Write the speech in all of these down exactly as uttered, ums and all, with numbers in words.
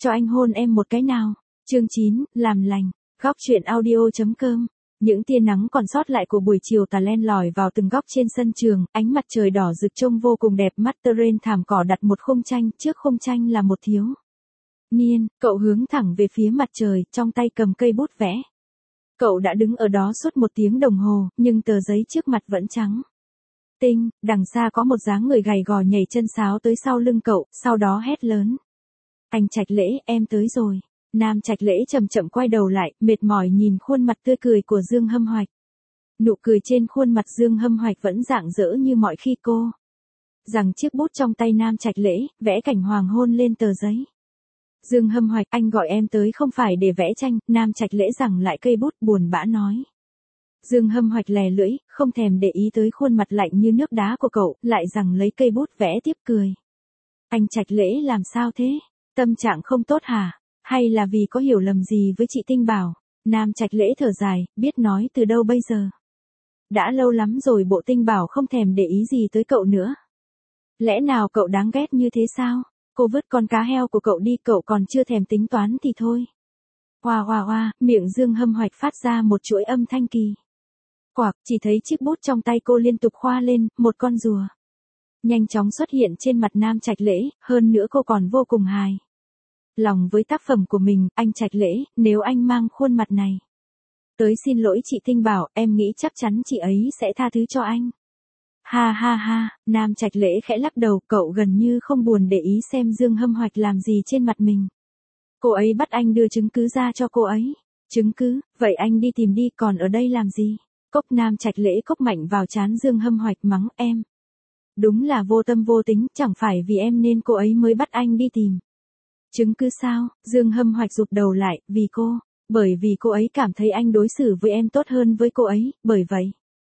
cho anh hôn em một cái nào. Chương chín, làm lành. Góc truyện audio chấm com. Những tia nắng còn sót lại của buổi chiều tà len lỏi vào từng góc trên sân trường, ánh mặt trời đỏ rực trông vô cùng đẹp mắt. Terrain thảm cỏ đặt một khung tranh, trước khung tranh là một thiếu niên, cậu hướng thẳng về phía mặt trời, trong tay cầm cây bút vẽ. Cậu đã đứng ở đó suốt một tiếng đồng hồ, nhưng tờ giấy trước mặt vẫn trắng tinh. Đằng xa có một dáng người gầy gò nhảy chân sáo tới sau lưng cậu, sau đó hét lớn: Anh Trạch Lễ, em tới rồi. Nam Trạch Lễ chậm chậm quay đầu lại, mệt mỏi nhìn khuôn mặt tươi cười của Dương Hâm Hoạch. Nụ cười trên khuôn mặt Dương Hâm Hoạch vẫn rạng rỡ như mọi khi cô giằng chiếc bút trong tay Nam Trạch Lễ, vẽ cảnh hoàng hôn lên tờ giấy. Dương Hâm Hoạch, anh gọi em tới không phải để vẽ tranh. Nam Trạch Lễ giằng lại cây bút, buồn bã nói. Dương Hâm Hoạch lè lưỡi, không thèm để ý tới khuôn mặt lạnh như nước đá của cậu, lại giằng lấy cây bút vẽ tiếp cười. Anh Trạch Lễ làm sao thế? Tâm trạng không tốt hả? Hay là vì có hiểu lầm gì với chị Tinh Bảo? Nam Trạch Lễ thở dài, biết nói từ đâu bây giờ. Đã lâu lắm rồi bộ Tinh Bảo không thèm để ý gì tới cậu nữa. Lẽ nào cậu đáng ghét như thế sao? Cô vứt con cá heo của cậu đi, cậu còn chưa thèm tính toán thì thôi. Hoa hoa hoa, miệng Dương Hâm Hoạch phát ra một chuỗi âm thanh kỳ quặc, chỉ thấy chiếc bút trong tay cô liên tục khoa lên, một con rùa nhanh chóng xuất hiện trên mặt Nam Trạch Lễ, hơn nữa cô còn vô cùng hài lòng với tác phẩm của mình. Anh Trạch Lễ, nếu anh mang khuôn mặt này tới xin lỗi chị Tinh Bảo, em nghĩ chắc chắn chị ấy sẽ tha thứ cho anh. Ha ha ha, Nam Trạch Lễ khẽ lắc đầu, cậu gần như không buồn để ý xem Dương Hâm Hoạch làm gì trên mặt mình. Cô ấy bắt anh đưa chứng cứ ra cho cô ấy. Chứng cứ? Vậy anh đi tìm đi, còn ở đây làm gì? Cốc. Nam Trạch Lễ cốc mạnh vào trán Dương Hâm Hoạch, mắng em. Đúng là vô tâm vô tính, chẳng phải vì em nên cô ấy mới bắt anh đi tìm chứng cứ sao? Dương Hâm Hoạch rụt đầu lại, vì cô, bởi vì cô ấy cảm thấy anh đối xử với em tốt hơn với cô ấy, bởi vậy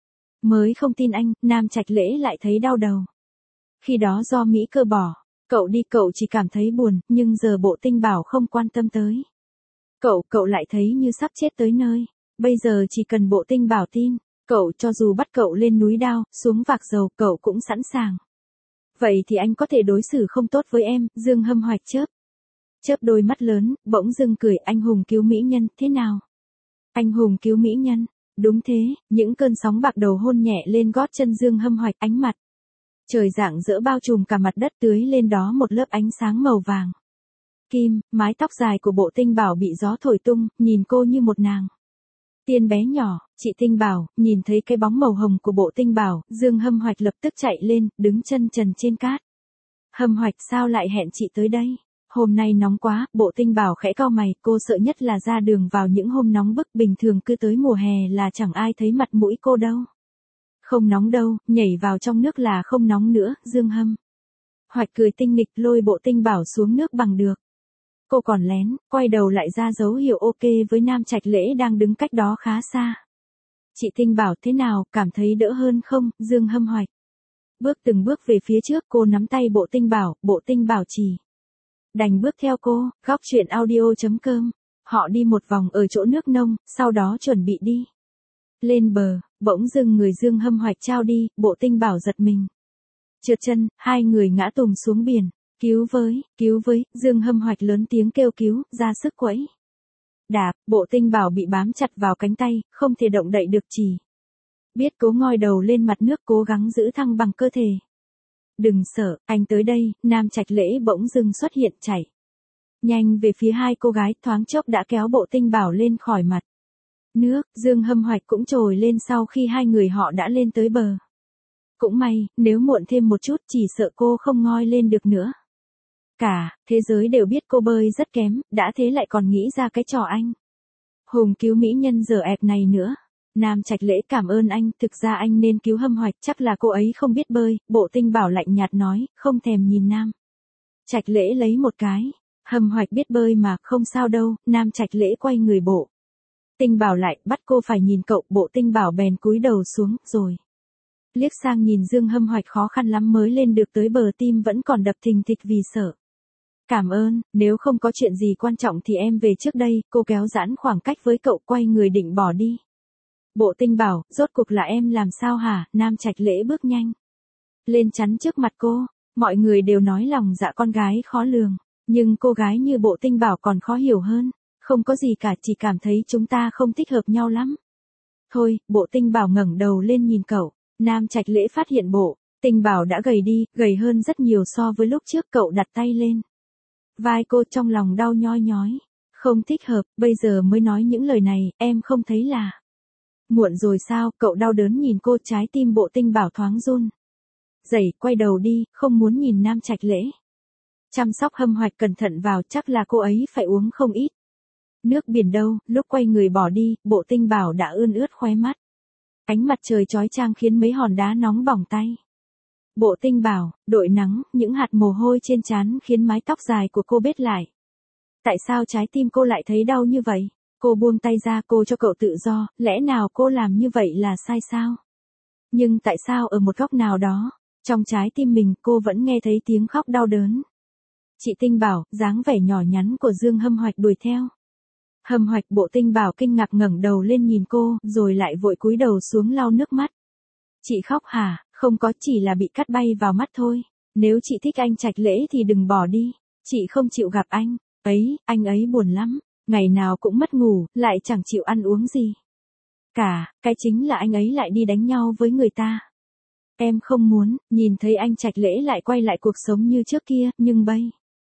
mới không tin anh. Nam Trạch Lễ lại thấy đau đầu. Khi đó do Mỹ Cơ bỏ cậu đi, cậu chỉ cảm thấy buồn, nhưng giờ bộ Tinh Bảo không quan tâm tới cậu, cậu lại thấy như sắp chết tới nơi. Bây giờ chỉ cần bộ Tinh Bảo tin cậu, cho dù bắt cậu lên núi đao, xuống vạc dầu, cậu cũng sẵn sàng. Vậy thì anh có thể đối xử không tốt với em? Dương Hâm Hoạch chớp chớp đôi mắt lớn, bỗng dưng cười. Anh hùng cứu mỹ nhân, thế nào? Anh hùng cứu mỹ nhân? Đúng thế. Những cơn sóng bạc đầu hôn nhẹ lên gót chân Dương Hâm Hoạch, ánh mặt trời rạng rỡ bao trùm cả mặt đất, tưới lên đó một lớp ánh sáng màu vàng kim. Mái tóc dài của bộ Tinh Bảo bị gió thổi tung, nhìn cô như một nàng tiên bé nhỏ. Chị Tinh Bảo, nhìn thấy cái bóng màu hồng của bộ Tinh Bảo, Dương Hâm Hoạch lập tức chạy lên, đứng chân trần trên cát. Hâm Hoạch, sao lại hẹn chị tới đây? Hôm nay nóng quá. Bộ Tinh Bảo khẽ cau mày, cô sợ nhất là ra đường vào những hôm nóng bức, bình thường cứ tới mùa hè là chẳng ai thấy mặt mũi cô đâu. Không nóng đâu, nhảy vào trong nước là không nóng nữa. Dương Hâm Hoạch cười tinh nghịch, lôi bộ Tinh Bảo xuống nước bằng được. Cô còn lén quay đầu lại ra dấu hiệu ok với Nam Trạch Lễ đang đứng cách đó khá xa. Chị Tinh Bảo, thế nào, cảm thấy đỡ hơn không? Dương Hâm Hoạch bước từng bước về phía trước, cô nắm tay bộ Tinh Bảo, bộ Tinh Bảo chỉ đành bước theo cô. Góc truyện audio chấm com. Họ đi một vòng ở chỗ nước nông, sau đó chuẩn bị đi lên bờ, bỗng dưng người Dương Hâm Hoạch trao đi, bộ Tinh Bảo giật mình trượt chân, hai người ngã tùng xuống biển. Cứu với, cứu với, Dương Hâm Hoạch lớn tiếng kêu cứu, ra sức quẫy đạp, bộ Tinh Bảo bị bám chặt vào cánh tay, không thể động đậy được, chỉ biết cố ngoi đầu lên mặt nước, cố gắng giữ thăng bằng cơ thể. Đừng sợ, anh tới đây. Nam Trạch Lễ bỗng dưng xuất hiện, chạy nhanh về phía hai cô gái, thoáng chốc đã kéo bộ Tinh Bảo lên khỏi mặt nước. Dương Hâm Hoạch cũng trồi lên sau khi hai người họ đã lên tới bờ. Cũng may, nếu muộn thêm một chút chỉ sợ cô không ngoi lên được nữa. Cả thế giới đều biết cô bơi rất kém, đã thế lại còn nghĩ ra cái trò anh hùng cứu mỹ nhân dở ẹc này nữa. Nam Trạch Lễ, cảm ơn anh, thực ra anh nên cứu Hâm Hoạch, chắc là cô ấy không biết bơi. Bộ Tinh Bảo lạnh nhạt nói, không thèm nhìn Nam Trạch Lễ lấy một cái. Hâm Hoạch biết bơi mà, không sao đâu. Nam Trạch Lễ quay người bộ Tinh Bảo lại, bắt cô phải nhìn cậu. Bộ Tinh Bảo bèn cúi đầu xuống, rồi liếc sang nhìn Dương Hâm Hoạch, khó khăn lắm mới lên được tới bờ, tim vẫn còn đập thình thịch vì sợ. Cảm ơn, nếu không có chuyện gì quan trọng thì em về trước đây. Cô kéo giãn khoảng cách với cậu, quay người định bỏ đi. Bộ Tinh Bảo, rốt cuộc là em làm sao hả? Nam Trạch Lễ bước nhanh lên chắn trước mặt cô. Mọi người đều nói lòng dạ con gái khó lường. Nhưng cô gái như Bộ Tinh Bảo còn khó hiểu hơn. Không có gì cả, chỉ cảm thấy chúng ta không thích hợp nhau lắm. Thôi, Bộ Tinh Bảo ngẩng đầu lên nhìn cậu. Nam Trạch Lễ phát hiện Bộ Tinh Bảo đã gầy đi, gầy hơn rất nhiều so với lúc trước. Cậu đặt tay lên vai cô, trong lòng đau nhói nhói. Không thích hợp, bây giờ mới nói những lời này, em không thấy là muộn rồi sao? Cậu đau đớn nhìn cô, trái tim Bộ Tinh Bảo thoáng run rẩy, quay đầu đi, không muốn nhìn Nam Trạch Lễ. Chăm sóc Hâm Hoạch cẩn thận vào, chắc là cô ấy phải uống không ít nước biển đâu. Lúc quay người bỏ đi, Bộ Tinh Bảo đã ươn ướt khóe mắt. Ánh mặt trời chói chang khiến mấy hòn đá nóng bỏng tay. Bộ Tinh Bảo, đội nắng, những hạt mồ hôi trên trán khiến mái tóc dài của cô bết lại. Tại sao trái tim cô lại thấy đau như vậy? Cô buông tay ra, cô cho cậu tự do, lẽ nào cô làm như vậy là sai sao? Nhưng tại sao ở một góc nào đó, trong trái tim mình cô vẫn nghe thấy tiếng khóc đau đớn? Chị Tinh Bảo, dáng vẻ nhỏ nhắn của Dương Hâm Hoạch đuổi theo. Hâm Hoạch. Bộ Tinh Bảo kinh ngạc ngẩng đầu lên nhìn cô, rồi lại vội cúi đầu xuống lau nước mắt. Chị khóc hả? Không có, chỉ là bị cắt bay vào mắt thôi. Nếu chị thích anh Trạch Lễ thì đừng bỏ đi. Chị không chịu gặp anh ấy, anh ấy buồn lắm. Ngày nào cũng mất ngủ, lại chẳng chịu ăn uống gì cả, cái chính là anh ấy lại đi đánh nhau với người ta. Em không muốn nhìn thấy anh Trạch Lễ lại quay lại cuộc sống như trước kia, nhưng bây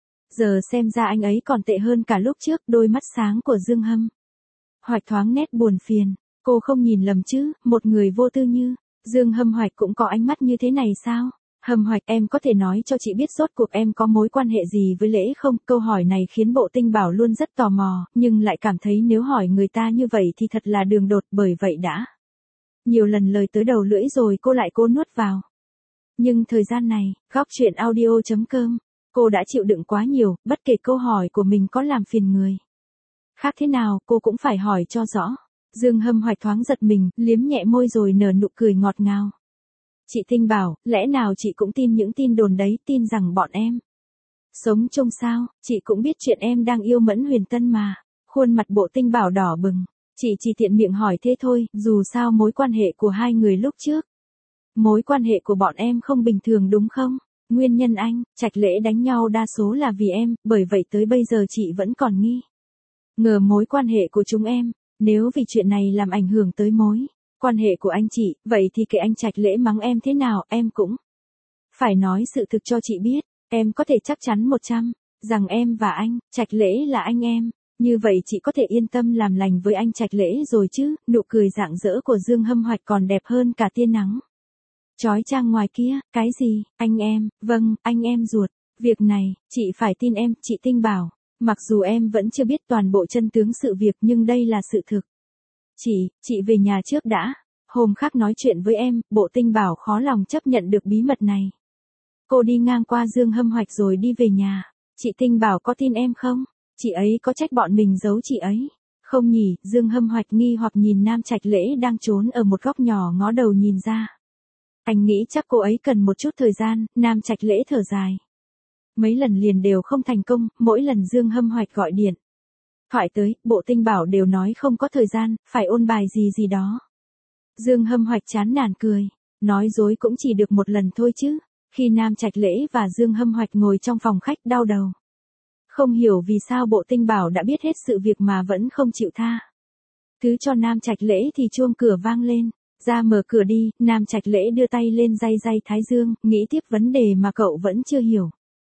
giờ xem ra anh ấy còn tệ hơn cả lúc trước. Đôi mắt sáng của Dương Hâm Hoạch thoáng nét buồn phiền. Cô không nhìn lầm chứ, một người vô tư như Dương Hâm Hoạch cũng có ánh mắt như thế này sao? Hâm Hoạch, em có thể nói cho chị biết rốt cuộc em có mối quan hệ gì với Lễ không? Câu hỏi này khiến Bộ Tinh Bảo luôn rất tò mò, nhưng lại cảm thấy nếu hỏi người ta như vậy thì thật là đường đột, bởi vậy đã nhiều lần lời tới đầu lưỡi rồi cô lại cố nuốt vào. Nhưng thời gian này, góc truyện audio chấm com, cô đã chịu đựng quá nhiều, bất kể câu hỏi của mình có làm phiền người khác thế nào, cô cũng phải hỏi cho rõ. Dương Hâm Hoạch thoáng giật mình, liếm nhẹ môi rồi nở nụ cười ngọt ngào. Chị Tinh Bảo, lẽ nào chị cũng tin những tin đồn đấy, tin rằng bọn em sống chung sao? Chị cũng biết chuyện em đang yêu Mẫn Huyền Tân mà. Khuôn mặt Bộ Tinh Bảo đỏ bừng. Chị chỉ tiện miệng hỏi thế thôi, dù sao mối quan hệ của hai người lúc trước, mối quan hệ của bọn em không bình thường đúng không? Nguyên nhân anh Trạch Lễ đánh nhau đa số là vì em, bởi vậy tới bây giờ chị vẫn còn nghi ngờ mối quan hệ của chúng em. Nếu vì chuyện này làm ảnh hưởng tới mối quan hệ của anh chị, vậy thì kệ anh Trạch Lễ mắng em thế nào, em cũng phải nói sự thực cho chị biết. Em có thể chắc chắn một trăm rằng em và anh Trạch Lễ là anh em. Như vậy chị có thể yên tâm làm lành với anh Trạch Lễ rồi chứ? Nụ cười rạng rỡ của Dương Hâm Hoạch còn đẹp hơn cả tia nắng chói chang ngoài kia. Cái gì? Anh em? Vâng, anh em ruột. Việc này, chị phải tin em, chị Tinh Bảo. Mặc dù em vẫn chưa biết toàn bộ chân tướng sự việc nhưng đây là sự thực. Chị, chị về nhà trước đã. Hôm khác nói chuyện với em. Bộ Tinh Bảo khó lòng chấp nhận được bí mật này. Cô đi ngang qua Dương Hâm Hoạch rồi đi về nhà. Chị Tinh Bảo có tin em không? Chị ấy có trách bọn mình giấu chị ấy không nhỉ? Dương Hâm Hoạch nghi hoặc nhìn Nam Trạch Lễ đang trốn ở một góc nhỏ ngó đầu nhìn ra. Anh nghĩ chắc cô ấy cần một chút thời gian. Nam Trạch Lễ thở dài. Mấy lần liền đều không thành công, mỗi lần Dương Hâm Hoạch gọi điện thoại tới, Bộ Tinh Bảo đều nói không có thời gian, phải ôn bài gì gì đó. Dương Hâm Hoạch chán nản cười. Nói dối cũng chỉ được một lần thôi chứ. Khi Nam Trạch Lễ và Dương Hâm Hoạch ngồi trong phòng khách đau đầu. Không hiểu vì sao Bộ Tinh Bảo đã biết hết sự việc mà vẫn không chịu tha thứ cho Nam Trạch Lễ thì chuông cửa vang lên. Ra mở cửa đi. Nam Trạch Lễ đưa tay lên day day thái dương, nghĩ tiếp vấn đề mà cậu vẫn chưa hiểu.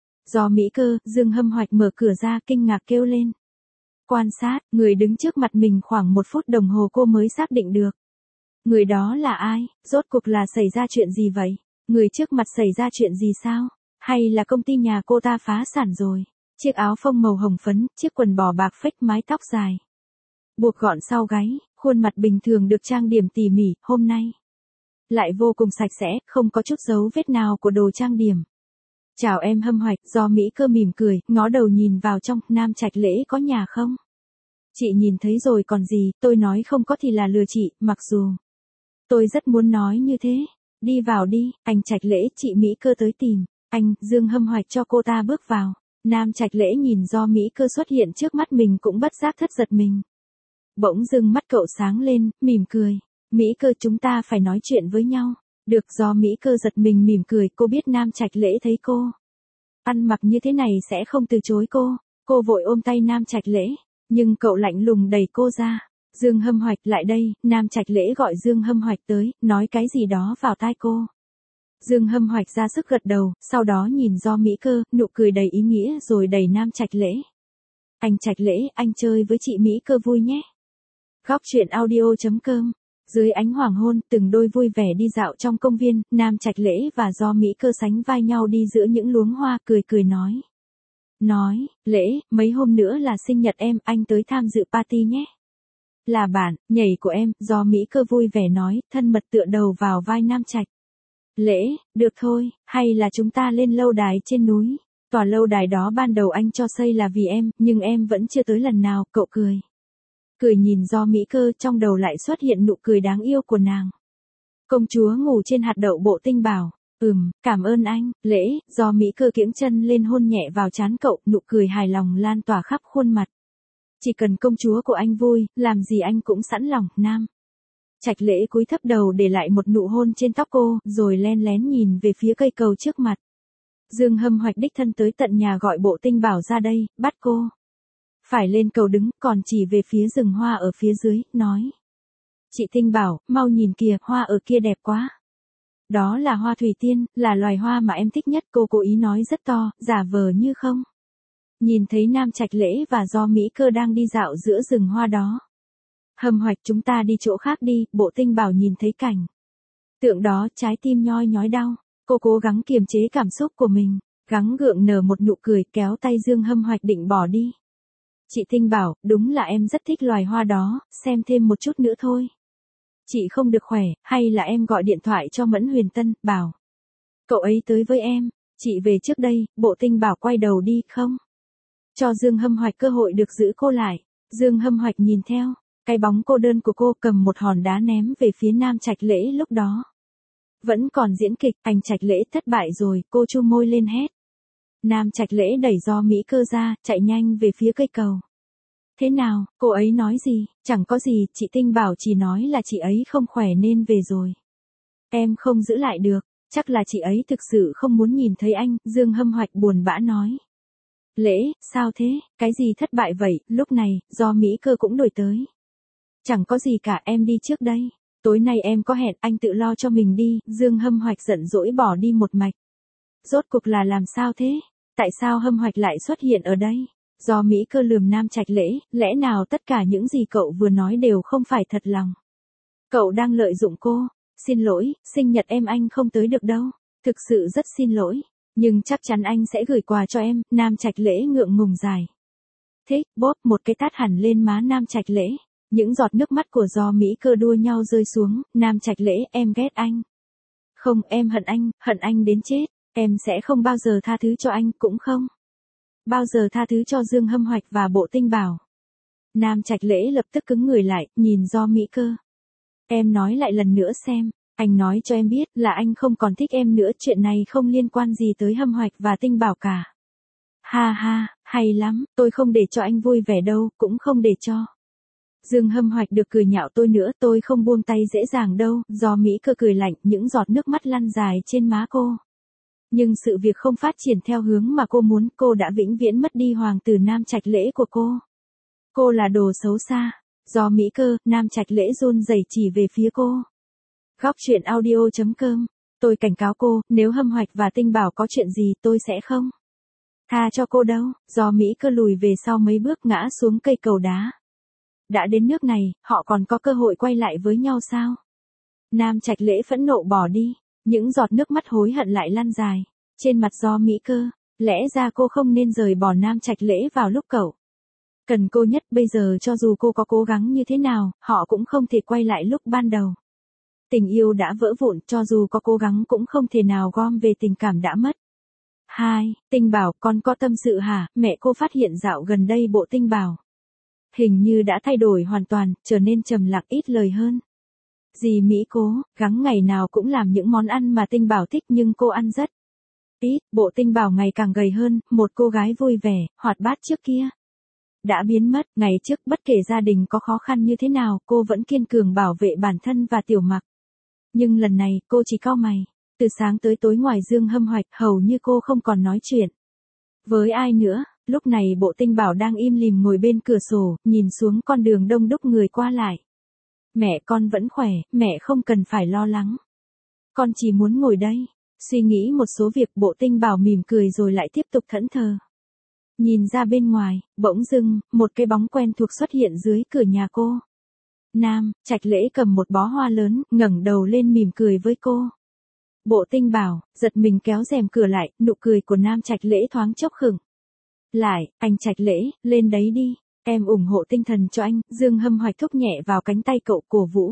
Do Mỹ Cơ, Dương Hâm Hoạch mở cửa ra kinh ngạc kêu lên. Quan sát, người đứng trước mặt mình khoảng một phút đồng hồ cô mới xác định được. Người đó là ai? Rốt cuộc là xảy ra chuyện gì vậy? Người trước mặt xảy ra chuyện gì sao? Hay là công ty nhà cô ta phá sản rồi? Chiếc áo phông màu hồng phấn, chiếc quần bò bạc phết, mái tóc dài buộc gọn sau gáy, khuôn mặt bình thường được trang điểm tỉ mỉ, hôm nay lại vô cùng sạch sẽ, không có chút dấu vết nào của đồ trang điểm. Chào em Hâm Hoạch. Do Mỹ Cơ mỉm cười, ngó đầu nhìn vào trong. Nam Trạch Lễ có nhà không? Chị nhìn thấy rồi còn gì, tôi nói không có thì là lừa chị, mặc dù tôi rất muốn nói như thế. Đi vào đi, anh Trạch Lễ. Chị Mỹ Cơ tới tìm anh. Dương Hâm Hoạch cho cô ta bước vào. Nam Trạch Lễ nhìn Do Mỹ Cơ xuất hiện trước mắt mình cũng bất giác thất giật mình. Bỗng dưng mắt cậu sáng lên, mỉm cười. Mỹ Cơ, chúng ta phải nói chuyện với nhau. Được. Do Mỹ Cơ giật mình mỉm cười, cô biết Nam Trạch Lễ thấy cô Ăn mặc như thế này sẽ không từ chối cô. Cô vội ôm tay Nam Trạch Lễ, nhưng cậu lạnh lùng đẩy cô ra. Dương Hâm Hoạch lại đây, Nam Trạch Lễ gọi Dương Hâm Hoạch tới, nói cái gì đó vào tai cô. Dương Hâm Hoạch ra sức gật đầu, sau đó nhìn Do Mỹ Cơ, nụ cười đầy ý nghĩa rồi đẩy Nam Trạch Lễ. Anh Trạch Lễ, anh chơi với chị Mỹ Cơ vui nhé. Góc truyện audio chấm com. Dưới ánh hoàng hôn, từng đôi vui vẻ đi dạo trong công viên, Nam Trạch Lễ và Do Mỹ Cơ sánh vai nhau đi giữa những luống hoa, cười cười nói. Nói, Lễ, mấy hôm nữa là sinh nhật em, anh tới tham dự party nhé. Là bạn, nhảy của em, Do Mỹ Cơ vui vẻ nói, thân mật tựa đầu vào vai Nam Trạch. Lễ, được thôi, hay là chúng ta lên lâu đài trên núi. Tòa lâu đài đó ban đầu anh cho xây là vì em, nhưng em vẫn chưa tới lần nào, cậu cười. Cười nhìn Do Mỹ Cơ, trong đầu lại xuất hiện nụ cười đáng yêu của nàng. Công chúa ngủ trên hạt đậu bộ tinh bảo. Ừm, cảm ơn anh. Lễ, Do Mỹ Cơ kiễng chân lên hôn nhẹ vào trán cậu, nụ cười hài lòng lan tỏa khắp khuôn mặt. Chỉ cần công chúa của anh vui, làm gì anh cũng sẵn lòng. Nam Trạch Lễ cúi thấp đầu để lại một nụ hôn trên tóc cô, rồi len lén nhìn về phía cây cầu trước mặt. Dương Hâm Hoạch đích thân tới tận nhà gọi bộ tinh bảo ra đây, bắt cô phải lên cầu đứng, còn chỉ về phía rừng hoa ở phía dưới, nói. Chị Tinh Bảo, mau nhìn kìa, hoa ở kia đẹp quá. Đó là hoa thủy tiên, là loài hoa mà em thích nhất, cô cố ý nói rất to, giả vờ như không. Nhìn thấy Nam Trạch Lễ và Do Mỹ Cơ đang đi dạo giữa rừng hoa đó. Hâm Hoạch, chúng ta đi chỗ khác đi, bộ Tinh Bảo nhìn thấy cảnh tượng đó, trái tim nhoi nhói đau. Cô cố gắng kiềm chế cảm xúc của mình, gắng gượng nở một nụ cười, kéo tay Dương Hâm Hoạch định bỏ đi. Chị Tinh Bảo, đúng là em rất thích loài hoa đó, xem thêm một chút nữa thôi. Chị không được khỏe, hay là em gọi điện thoại cho Mẫn Huyền Tân, bảo cậu ấy tới với em. Chị về trước đây, bộ Tinh Bảo quay đầu đi, không cho Dương Hâm Hoạch cơ hội được giữ cô lại. Dương Hâm Hoạch nhìn theo, cái bóng cô đơn của cô, cầm một hòn đá ném về phía Nam Trạch Lễ lúc đó. Vẫn còn diễn kịch, anh Trạch Lễ thất bại rồi, cô chu môi lên hét. Nam Trạch Lễ đẩy Do Mỹ Cơ ra, chạy nhanh về phía cây cầu. Thế nào, cô ấy nói gì? Chẳng có gì, chị Tinh Bảo chỉ nói là chị ấy không khỏe nên về rồi. Em không giữ lại được, chắc là chị ấy thực sự không muốn nhìn thấy anh, Dương Hâm Hoạch buồn bã nói. Lễ, sao thế, cái gì thất bại vậy? Lúc này, Do Mỹ Cơ cũng đổi tới. Chẳng có gì cả, em đi trước đây. Tối nay em có hẹn, anh tự lo cho mình đi, Dương Hâm Hoạch giận dỗi bỏ đi một mạch. Rốt cuộc là làm sao thế? Tại sao Hâm Hoạch lại xuất hiện ở đây? Do Mỹ Cơ lườm Nam Trạch Lễ, lẽ nào tất cả những gì cậu vừa nói đều không phải thật lòng? Cậu đang lợi dụng cô. Xin lỗi, sinh nhật em anh không tới được đâu. Thực sự rất xin lỗi. Nhưng chắc chắn anh sẽ gửi quà cho em. Nam Trạch Lễ ngượng ngùng dài. Thích, bóp một cái tát hẳn lên má Nam Trạch Lễ. Những giọt nước mắt của Do Mỹ Cơ đua nhau rơi xuống. Nam Trạch Lễ, em ghét anh. Không, em hận anh, hận anh đến chết. Em sẽ không bao giờ tha thứ cho anh, cũng không bao giờ tha thứ cho Dương Hâm Hoạch và bộ Tinh Bảo. Nam Trạch Lễ lập tức cứng người lại, nhìn Do Mỹ Cơ. Em nói lại lần nữa xem, anh nói cho em biết là anh không còn thích em nữa, chuyện này không liên quan gì tới Hâm Hoạch và Tinh Bảo cả. Ha ha, hay lắm, tôi không để cho anh vui vẻ đâu, cũng không để cho Dương Hâm Hoạch được cười nhạo tôi nữa, tôi không buông tay dễ dàng đâu. Do Mỹ Cơ cười lạnh, những giọt nước mắt lăn dài trên má cô. Nhưng sự việc không phát triển theo hướng mà cô muốn, cô đã vĩnh viễn mất đi hoàng tử Nam Trạch Lễ của cô. Cô là đồ xấu xa. Do Mỹ Cơ, Nam Trạch Lễ run rẩy chỉ về phía cô. Góc truyện audio chấm com. Tôi cảnh cáo cô, nếu Hâm Hoạch và Tinh Bảo có chuyện gì tôi sẽ không tha cho cô đâu. Do Mỹ Cơ lùi về sau mấy bước, ngã xuống cây cầu đá. Đã đến nước này, họ còn có cơ hội quay lại với nhau sao? Nam Trạch Lễ phẫn nộ bỏ đi. Những giọt nước mắt hối hận lại lăn dài trên mặt Do Mỹ Cơ. Lẽ ra cô không nên rời bỏ Nam Trạch Lễ vào lúc cậu cần cô nhất. Bây giờ cho dù cô có cố gắng như thế nào, họ cũng không thể quay lại lúc ban đầu. Tình yêu đã vỡ vụn, cho dù có cố gắng cũng không thể nào gom về tình cảm đã mất. Hai, Tinh Bảo, con có tâm sự hả? Mẹ cô phát hiện dạo gần đây bộ Tinh Bảo hình như đã thay đổi hoàn toàn, trở nên trầm lặng ít lời hơn. Dì Mỹ cố gắng ngày nào cũng làm những món ăn mà Tinh Bảo thích, nhưng cô ăn rất ít. Bộ Tinh Bảo ngày càng gầy hơn, một cô gái vui vẻ, hoạt bát trước kia đã biến mất. Ngày trước, bất kể gia đình có khó khăn như thế nào, cô vẫn kiên cường bảo vệ bản thân và Tiểu Mặc. Nhưng lần này, cô chỉ cau mày. Từ sáng tới tối ngoài Dương Hâm Hoạch, hầu như cô không còn nói chuyện. Với ai nữa? Lúc này Bộ Tinh Bảo đang im lìm ngồi bên cửa sổ, nhìn xuống con đường đông đúc người qua lại. Mẹ con vẫn khỏe, mẹ không cần phải lo lắng. Con chỉ muốn ngồi đây, suy nghĩ một số việc. Bộ Tinh Bảo mỉm cười rồi lại tiếp tục thẫn thờ. Nhìn ra bên ngoài, bỗng dưng, một cái bóng quen thuộc xuất hiện dưới cửa nhà cô. Nam Trạch Lễ cầm một bó hoa lớn, ngẩng đầu lên mỉm cười với cô. Bộ Tinh Bảo giật mình kéo rèm cửa lại, nụ cười của Nam Trạch Lễ thoáng chốc khựng lại. Anh Trạch Lễ, lên đấy đi, em ủng hộ tinh thần cho anh. Dương Hâm Hoạch thúc nhẹ vào cánh tay cậu, cổ vũ.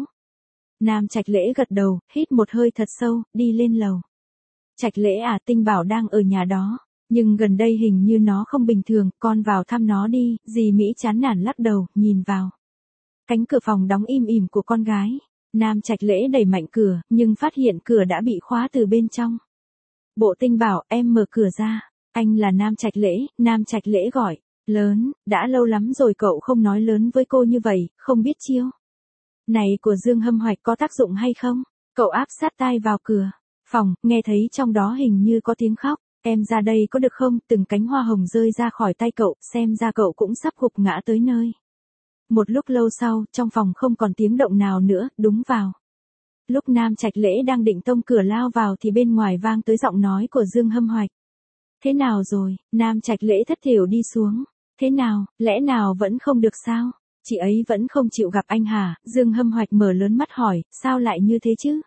Nam Trạch Lễ gật đầu, hít một hơi thật sâu, đi lên lầu. Trạch Lễ à, Tinh Bảo đang ở nhà đó, nhưng gần đây hình như nó không bình thường, con vào thăm nó đi. Dì Mỹ chán nản lắc đầu, nhìn vào cánh cửa phòng đóng im ỉm của con gái. Nam Trạch Lễ đẩy mạnh cửa, nhưng phát hiện cửa đã bị khóa từ bên trong. Bộ Tinh Bảo, em mở cửa ra. Anh là Nam Trạch Lễ. Nam Trạch Lễ gọi. Lớn, đã lâu lắm rồi cậu không nói lớn với cô như vậy, không biết chiêu này của Dương Hâm Hoạch có tác dụng hay không? Cậu áp sát tai vào cửa phòng, nghe thấy trong đó hình như có tiếng khóc. Em ra đây có được không? Từng cánh hoa hồng rơi ra khỏi tay cậu, xem ra cậu cũng sắp gục ngã tới nơi. Một lúc lâu sau, trong phòng không còn tiếng động nào nữa. Đúng vào lúc Nam Trạch Lễ đang định tông cửa lao vào thì bên ngoài vang tới giọng nói của Dương Hâm Hoạch. Thế nào rồi? Nam Trạch Lễ thất thểu đi xuống. Thế nào, lẽ nào vẫn không được sao? Chị ấy vẫn không chịu gặp anh hả? Dương Hâm Hoạch mở lớn mắt hỏi, sao lại như thế chứ?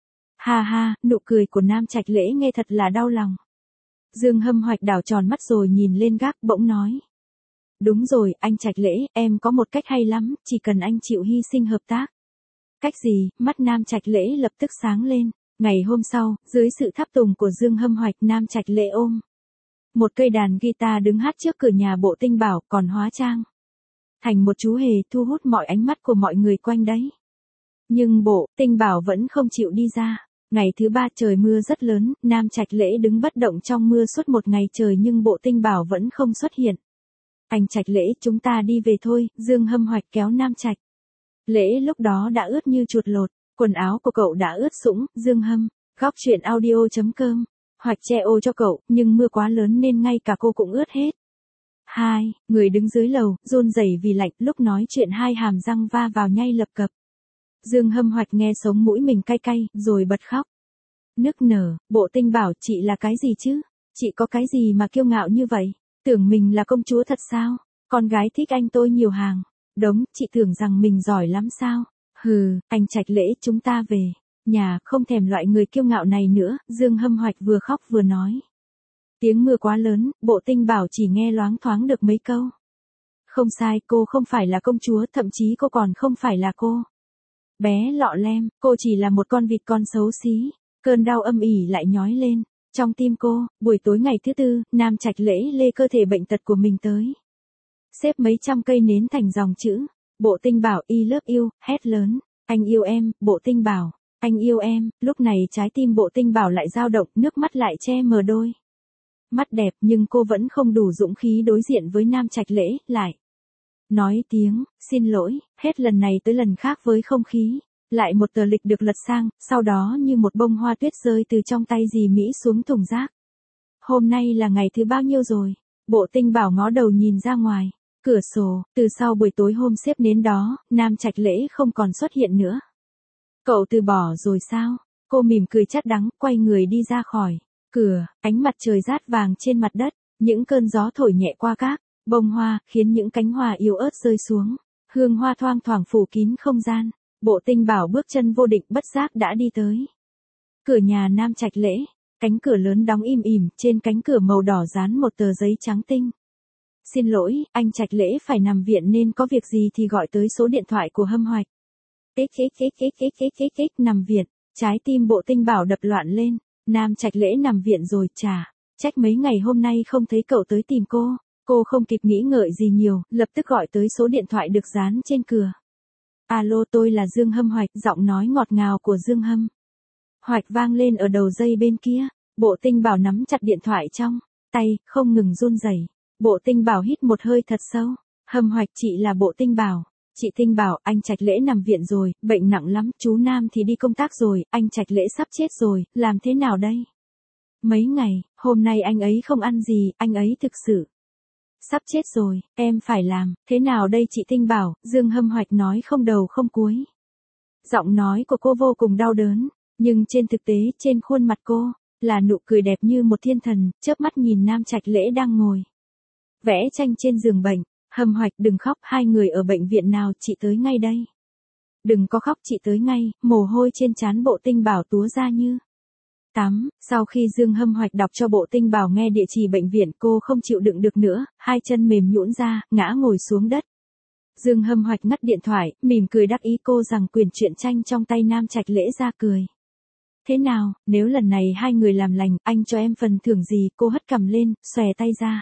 Ha ha, nụ cười của Nam Trạch Lễ nghe thật là đau lòng. Dương Hâm Hoạch đảo tròn mắt rồi nhìn lên gác, bỗng nói. Đúng rồi, anh Trạch Lễ, em có một cách hay lắm, chỉ cần anh chịu hy sinh hợp tác. Cách gì? Mắt Nam Trạch Lễ lập tức sáng lên. Ngày hôm sau, dưới sự tháp tùng của Dương Hâm Hoạch, Nam Trạch Lễ ôm một cây đàn guitar đứng hát trước cửa nhà Bộ Tinh Bảo, còn hóa trang thành một chú hề, thu hút mọi ánh mắt của mọi người quanh đấy. Nhưng Bộ Tinh Bảo vẫn không chịu đi ra. Ngày thứ ba trời mưa rất lớn, Nam Trạch Lễ đứng bất động trong mưa suốt một ngày trời nhưng Bộ Tinh Bảo vẫn không xuất hiện. Anh Trạch Lễ, chúng ta đi về thôi. Dương Hâm Hoạch kéo Nam Trạch Lễ lúc đó đã ướt như chuột lột, quần áo của cậu đã ướt sũng. Dương Hâm, góc truyện audio chấm com, Hoạch che ô cho cậu, nhưng mưa quá lớn nên ngay cả cô cũng ướt hết. Hai, người đứng dưới lầu, run rẩy vì lạnh, lúc nói chuyện hai hàm răng va vào nhay lập cập. Dương Hâm Hoạch nghe sống mũi mình cay cay, rồi bật khóc. Nức nở. Bộ Tinh Bảo, chị là cái gì chứ? Chị có cái gì mà kiêu ngạo như vậy? Tưởng mình là công chúa thật sao? Con gái thích anh tôi nhiều hàng. Đống, chị tưởng rằng mình giỏi lắm sao? Hừ, anh Trạch Lễ, chúng ta về nhà, không thèm loại người kiêu ngạo này nữa. Dương Hâm Hoạch vừa khóc vừa nói. Tiếng mưa quá lớn, Bộ Tinh Bảo chỉ nghe loáng thoáng được mấy câu. Không sai, cô không phải là công chúa, thậm chí cô còn không phải là cô bé lọ lem, cô chỉ là một con vịt con xấu xí. Cơn đau âm ỉ lại nhói lên trong tim cô. Buổi tối ngày thứ tư, Nam Trạch Lễ lê cơ thể bệnh tật của mình tới. Xếp mấy trăm cây nến thành dòng chữ. Bộ Tinh Bảo, I love you, hét lớn. Anh yêu em. Bộ Tinh Bảo, anh yêu em. Lúc này trái tim Bộ Tinh Bảo lại dao động, nước mắt lại che mờ đôi mắt đẹp, nhưng cô vẫn không đủ dũng khí đối diện với Nam Trạch Lễ, lại nói tiếng xin lỗi, hết lần này tới lần khác với không khí. Lại một tờ lịch được lật sang, sau đó như một bông hoa tuyết rơi từ trong tay dì Mỹ xuống thùng rác. Hôm nay là ngày thứ bao nhiêu rồi? Bộ Tinh Bảo ngó đầu nhìn ra ngoài cửa sổ, từ sau buổi tối hôm xếp nến đó, Nam Trạch Lễ không còn xuất hiện nữa. Cậu từ bỏ rồi sao? Cô mỉm cười chát đắng, quay người đi ra khỏi cửa. Ánh mặt trời rát vàng trên mặt đất, những cơn gió thổi nhẹ qua các bông hoa, khiến những cánh hoa yếu ớt rơi xuống. Hương hoa thoang thoảng phủ kín không gian. Bộ Tinh Bảo bước chân vô định bất giác đã đi tới cửa nhà Nam Trạch Lễ. Cánh cửa lớn đóng im ỉm, trên cánh cửa màu đỏ dán một tờ giấy trắng tinh. Xin lỗi, anh Trạch Lễ phải nằm viện nên có việc gì thì gọi tới số điện thoại của Hâm Hoạch. Kích kích kích kích kích kích kích kích nằm viện. Trái tim Bộ Tinh Bảo đập loạn lên. Nam Trạch Lễ nằm viện rồi, chà. Trách mấy ngày hôm nay không thấy cậu tới tìm cô. Cô không kịp nghĩ ngợi gì nhiều, lập tức gọi tới số điện thoại được dán trên cửa. Alo, tôi là Dương Hâm Hoạch. Giọng nói ngọt ngào của Dương Hâm Hoạch vang lên ở đầu dây bên kia. Bộ Tinh Bảo nắm chặt điện thoại trong tay, không ngừng run rẩy. Bộ Tinh Bảo hít một hơi thật sâu. Hâm Hoạch, chị là Bộ Tinh Bảo. Chị Tinh Bảo, anh Trạch Lễ nằm viện rồi, bệnh nặng lắm, chú Nam thì đi công tác rồi, anh Trạch Lễ sắp chết rồi, làm thế nào đây? Mấy ngày, hôm nay anh ấy không ăn gì, anh ấy thực sự sắp chết rồi, em phải làm, thế nào đây chị Tinh bảo, Dương Hâm Hoạch nói không đầu không cuối. Giọng nói của cô vô cùng đau đớn, nhưng trên thực tế, trên khuôn mặt cô, là nụ cười đẹp như một thiên thần, chớp mắt nhìn Nam Trạch Lễ đang ngồi vẽ tranh trên giường bệnh. Hâm Hoạch đừng khóc, hai người ở bệnh viện nào, chị tới ngay đây. Đừng có khóc, chị tới ngay, mồ hôi trên trán Bộ Tinh bảo túa ra như tắm. Sau khi Dương Hâm Hoạch đọc cho Bộ Tinh bảo nghe địa chỉ bệnh viện, cô không chịu đựng được nữa, hai chân mềm nhũn ra, ngã ngồi xuống đất. Dương Hâm Hoạch ngắt điện thoại, mỉm cười đắc ý cô rằng quyển truyện tranh trong tay Nam Trạch Lễ ra cười. Thế nào, nếu lần này hai người làm lành, anh cho em phần thưởng gì? Cô hất cằm lên, xòe tay ra.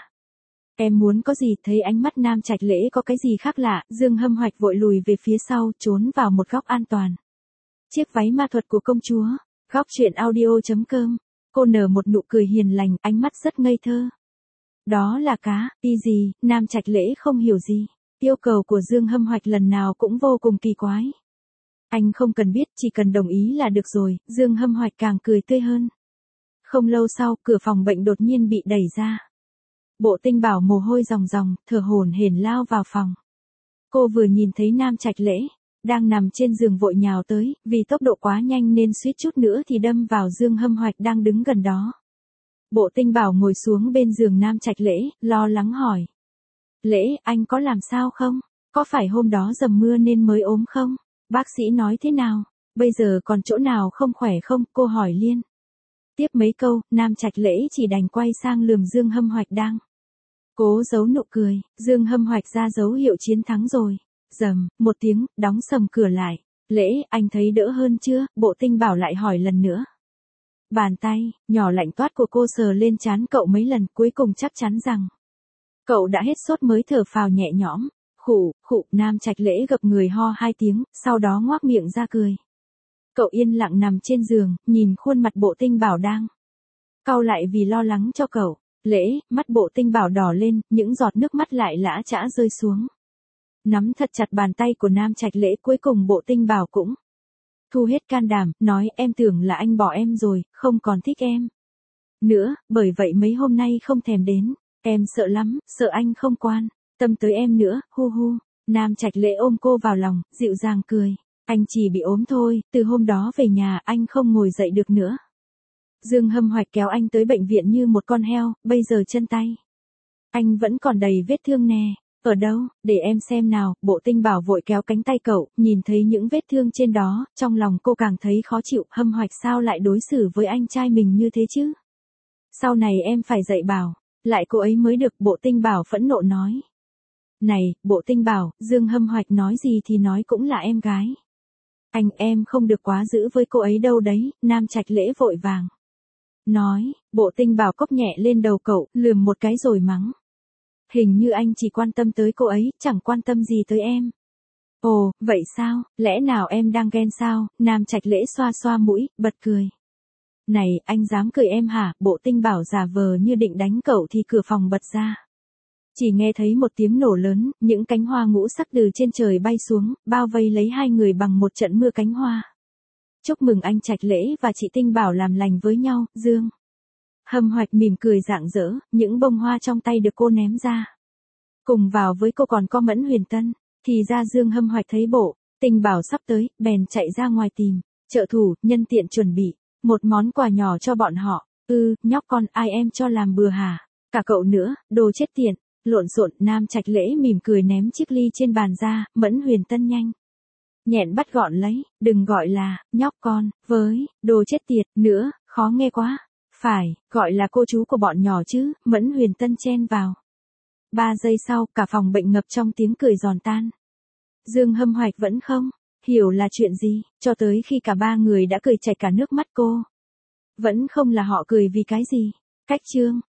Em muốn có gì? Thấy ánh mắt Nam Trạch Lễ có cái gì khác lạ, Dương Hâm Hoạch vội lùi về phía sau, trốn vào một góc an toàn. Chiếc váy ma thuật của công chúa. Góc truyện audio chấm com. Cô nở một nụ cười hiền lành, ánh mắt rất ngây thơ. Đó là cá, y gì? Nam Trạch Lễ không hiểu gì. Yêu cầu của Dương Hâm Hoạch lần nào cũng vô cùng kỳ quái. Anh không cần biết, chỉ cần đồng ý là được rồi, Dương Hâm Hoạch càng cười tươi hơn. Không lâu sau, cửa phòng bệnh đột nhiên bị đẩy ra. Bộ Tinh bảo mồ hôi ròng ròng, thở hổn hển lao vào phòng. Cô vừa nhìn thấy Nam Trạch Lễ đang nằm trên giường vội nhào tới, vì tốc độ quá nhanh nên suýt chút nữa thì đâm vào Dương Hâm Hoạch đang đứng gần đó. Bộ Tinh bảo ngồi xuống bên giường Nam Trạch Lễ, lo lắng hỏi. Lễ, anh có làm sao không? Có phải hôm đó dầm mưa nên mới ốm không? Bác sĩ nói thế nào? Bây giờ còn chỗ nào không khỏe không? Cô hỏi liên tiếp mấy câu, Nam Trạch Lễ chỉ đành quay sang lườm Dương Hâm Hoạch đang cố giấu nụ cười. Dương Hâm Hoạch ra dấu hiệu chiến thắng rồi. Rầm, một tiếng, đóng sầm cửa lại. Lễ, anh thấy đỡ hơn chưa? Bộ Tinh bảo lại hỏi lần nữa. Bàn tay nhỏ lạnh toát của cô sờ lên trán cậu mấy lần, cuối cùng chắc chắn rằng cậu đã hết sốt mới thở phào nhẹ nhõm. Khụ, khụ, Nam Trạch Lễ gập người ho hai tiếng, sau đó ngoác miệng ra cười. Cậu yên lặng nằm trên giường, nhìn khuôn mặt Bộ Tinh bảo đang cau lại vì lo lắng cho cậu. Lễ, mắt Bộ Tinh bảo đỏ lên, những giọt nước mắt lại lã chã rơi xuống. Nắm thật chặt bàn tay của Nam Trạch Lễ, cuối cùng Bộ Tinh bảo cũng thu hết can đảm, nói em tưởng là anh bỏ em rồi, không còn thích em nữa, bởi vậy mấy hôm nay không thèm đến. Em sợ lắm, sợ anh không quan tâm tới em nữa, hu hu. Nam Trạch Lễ ôm cô vào lòng, dịu dàng cười. Anh chỉ bị ốm thôi, từ hôm đó về nhà anh không ngồi dậy được nữa. Dương Hâm Hoạch kéo anh tới bệnh viện như một con heo, bây giờ chân tay anh vẫn còn đầy vết thương nè. Ở đâu, để em xem nào. Bộ Tinh bảo vội kéo cánh tay cậu, nhìn thấy những vết thương trên đó, trong lòng cô càng thấy khó chịu. Hâm Hoạch sao lại đối xử với anh trai mình như thế chứ? Sau này em phải dạy bảo lại cô ấy mới được. Bộ Tinh bảo phẫn nộ nói. Này, Bộ Tinh bảo, Dương Hâm Hoạch nói gì thì nói cũng là em gái anh, em không được quá dữ với cô ấy đâu đấy. Nam Trạch Lễ vội vàng nói. Bộ Tinh bảo cốc nhẹ lên đầu cậu, lườm một cái rồi mắng. Hình như anh chỉ quan tâm tới cô ấy, chẳng quan tâm gì tới em. Ồ, vậy sao, lẽ nào em đang ghen sao? Nam Trạch Lễ xoa xoa mũi, bật cười. Này, anh dám cười em hả? Bộ Tinh bảo giả vờ như định đánh cậu thì cửa phòng bật ra. Chỉ nghe thấy một tiếng nổ lớn, những cánh hoa ngũ sắc từ trên trời bay xuống, bao vây lấy hai người bằng một trận mưa cánh hoa. Chúc mừng anh Trạch Lễ và chị Tinh bảo làm lành với nhau, Dương Hâm Hoạch mỉm cười rạng rỡ, những bông hoa trong tay được cô ném ra. Cùng vào với cô còn có Mẫn Huyền Tân. Thì ra Dương Hâm Hoạch thấy Bộ Tinh bảo sắp tới, bèn chạy ra ngoài tìm trợ thủ, nhân tiện chuẩn bị một món quà nhỏ cho bọn họ. Ư, ừ, nhóc con, ai em cho làm bừa hả? Cả cậu nữa, đồ chết tiện. Lộn xộn. Nam Trạch Lễ mỉm cười ném chiếc ly trên bàn ra. Mẫn Huyền Tân nhanh nhẹn bắt gọn lấy. Đừng gọi là nhóc con với đồ chết tiệt nữa, khó nghe quá. Phải, gọi là cô chú của bọn nhỏ chứ. Mẫn Huyền Tân chen vào. Ba giây sau, cả phòng bệnh ngập trong tiếng cười giòn tan. Dương Hâm Hoạch vẫn không hiểu là chuyện gì, cho tới khi cả ba người đã cười chảy cả nước mắt cô vẫn không là họ cười vì cái gì. Cách chương